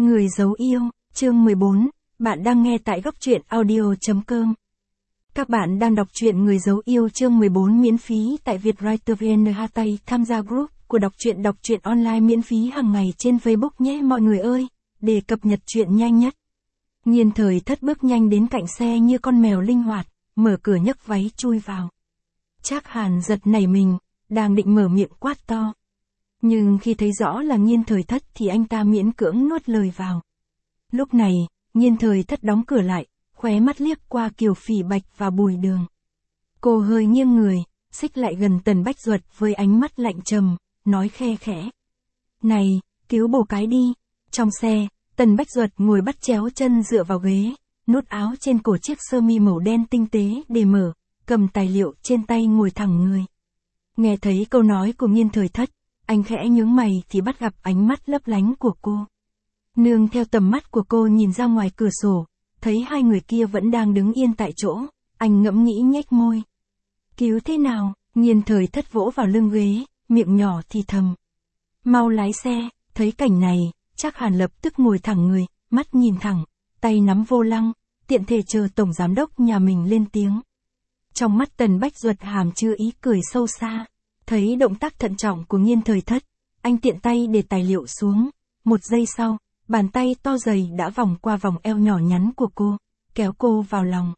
Người giấu yêu, chương 14, bạn đang nghe tại góc truyện audio.com. Các bạn đang đọc truyện Người giấu yêu chương 14 miễn phí tại Vietwriter VN. Tham gia group của đọc truyện online miễn phí hàng ngày trên Facebook nhé mọi người ơi, để cập nhật truyện nhanh nhất. Nhiên Thời Thất bước nhanh đến cạnh xe như con mèo linh hoạt, mở cửa nhấc váy chui vào. Trác Hàn giật nảy mình, đang định mở miệng quát to. Nhưng khi thấy rõ là Nhiên Thời Thất thì anh ta miễn cưỡng nuốt lời vào. Lúc này, Nhiên Thời Thất đóng cửa lại, khóe mắt liếc qua Kiều Phỉ Bạch và Bùi Đường. Cô hơi nghiêng người, xích lại gần Tần Bách Duật với ánh mắt lạnh trầm, nói khe khẽ. Này, cứu bồ cái đi. Trong xe, Tần Bách Duật ngồi bắt chéo chân dựa vào ghế, nút áo trên cổ chiếc sơ mi màu đen tinh tế để mở, cầm tài liệu trên tay ngồi thẳng người. Nghe thấy câu nói của Nhiên Thời Thất, anh khẽ nhướng mày thì bắt gặp ánh mắt lấp lánh của cô. Nương theo tầm mắt của cô nhìn ra ngoài cửa sổ, thấy hai người kia vẫn đang đứng yên tại chỗ, anh ngẫm nghĩ nhếch môi. Cứu thế nào? Nhiên Thời Thất vỗ vào lưng ghế, miệng nhỏ thì thầm. Mau lái xe. Thấy cảnh này, Trác Hàn lập tức ngồi thẳng người, mắt nhìn thẳng, tay nắm vô lăng, tiện thể chờ tổng giám đốc nhà mình lên tiếng. Trong mắt Tần Bách Duật hàm chứa ý cười sâu xa. Thấy động tác thận trọng của Nhiên Thời Thất, anh tiện tay để tài liệu xuống. Một giây sau, bàn tay to dày đã vòng qua vòng eo nhỏ nhắn của cô, kéo cô vào lòng.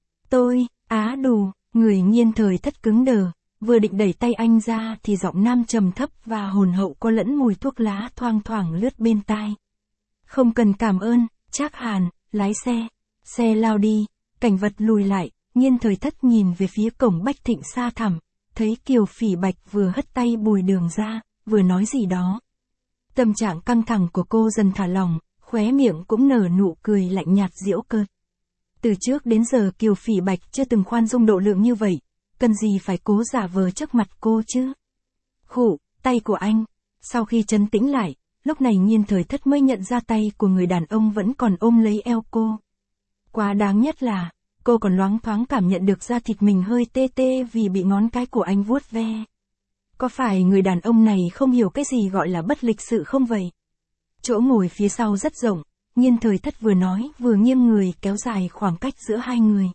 Đù, người Nhiên Thời Thất cứng đờ, vừa định đẩy tay anh ra thì giọng nam trầm thấp và hồn hậu có lẫn mùi thuốc lá thoang thoảng lướt bên tai. Không cần cảm ơn, Trác Hàn, lái xe. Xe lao đi, cảnh vật lùi lại, Nhiên Thời Thất nhìn về phía cổng Bách Thịnh xa thẳm. Thấy Kiều Phỉ Bạch vừa hất tay Bùi Đường ra, vừa nói gì đó. Tâm trạng căng thẳng của cô dần thả lỏng, khóe miệng cũng nở nụ cười lạnh nhạt giễu cợt. Từ trước đến giờ Kiều Phỉ Bạch chưa từng khoan dung độ lượng như vậy, cần gì phải cố giả vờ trước mặt cô chứ. Khụ, tay của anh. Sau khi trấn tĩnh lại, lúc này Nhiên Thời Thất mới nhận ra tay của người đàn ông vẫn còn ôm lấy eo cô. Quá đáng nhất là, cô còn loáng thoáng cảm nhận được da thịt mình hơi tê tê vì bị ngón cái của anh vuốt ve. Có phải người đàn ông này không hiểu cái gì gọi là bất lịch sự không vậy? Chỗ ngồi phía sau rất rộng, Nhiên Thời Thất vừa nói vừa nghiêng người kéo dài khoảng cách giữa hai người.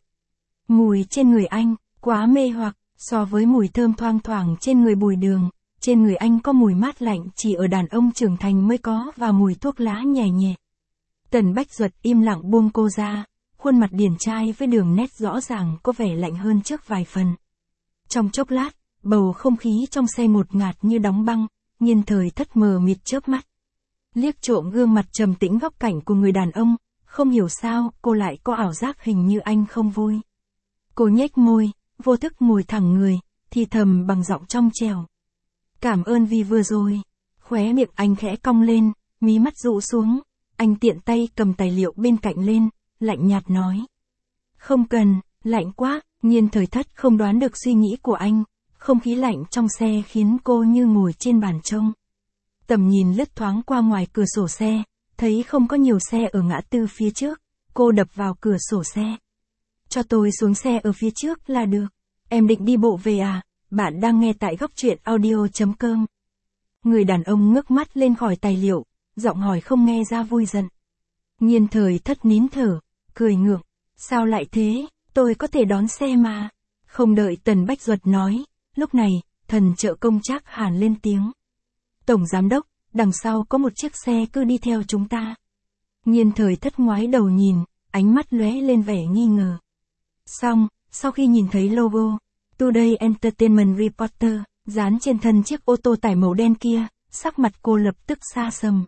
Mùi trên người anh, quá mê hoặc, so với mùi thơm thoang thoảng trên người Bùi Đường, trên người anh có mùi mát lạnh chỉ ở đàn ông trưởng thành mới có và mùi thuốc lá nhẹ nhẹ. Tần Bách Duật im lặng buông cô ra. Khuôn mặt điển trai với đường nét rõ ràng có vẻ lạnh hơn trước vài phần. Trong chốc lát, bầu không khí trong xe ngột ngạt như đóng băng, Nhiên Thời Thất mờ mịt chớp mắt. Liếc trộm gương mặt trầm tĩnh góc cạnh của người đàn ông, không hiểu sao cô lại có ảo giác hình như anh không vui. Cô nhếch môi, vô thức ngồi thẳng người, thì thầm bằng giọng trong trẻo. Cảm ơn vì vừa rồi. Khóe miệng anh khẽ cong lên, mí mắt rũ xuống, anh tiện tay cầm tài liệu bên cạnh lên. Lạnh nhạt nói. Không cần, lạnh quá. Nhiên Thời Thất không đoán được suy nghĩ của anh. Không khí lạnh trong xe khiến cô như ngồi trên bàn trông. Tầm nhìn lướt thoáng qua ngoài cửa sổ xe, thấy không có nhiều xe ở ngã tư phía trước. Cô đập vào cửa sổ xe. Cho tôi xuống xe ở phía trước là được. Em định đi bộ về à? Bạn đang nghe tại góc truyện audio.com. Người đàn ông ngước mắt lên khỏi tài liệu, giọng hỏi không nghe ra vui giận. Nhiên Thời Thất nín thở, cười ngượng. Sao lại thế, tôi có thể đón xe mà. Không đợi Tần Bách Duật nói, lúc này, thần trợ công Trác Hàn lên tiếng. Tổng giám đốc, đằng sau có một chiếc xe cứ đi theo chúng ta. Nhiên Thời Thất ngoái đầu nhìn, ánh mắt lóe lên vẻ nghi ngờ. Xong, sau khi nhìn thấy logo, Today Entertainment Reporter, dán trên thân chiếc ô tô tải màu đen kia, sắc mặt cô lập tức xa sầm.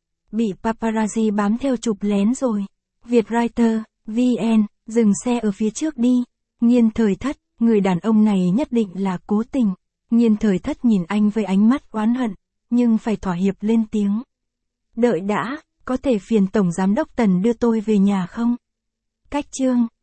Bị paparazzi bám theo chụp lén rồi. Vietwriter, VN, dừng xe ở phía trước đi. Nhiên Thời Thất, người đàn ông này nhất định là cố tình. Nhiên Thời Thất nhìn anh với ánh mắt oán hận, nhưng phải thỏa hiệp lên tiếng. Đợi đã, có thể phiền Tổng Giám đốc Tần đưa tôi về nhà không? Cách chương.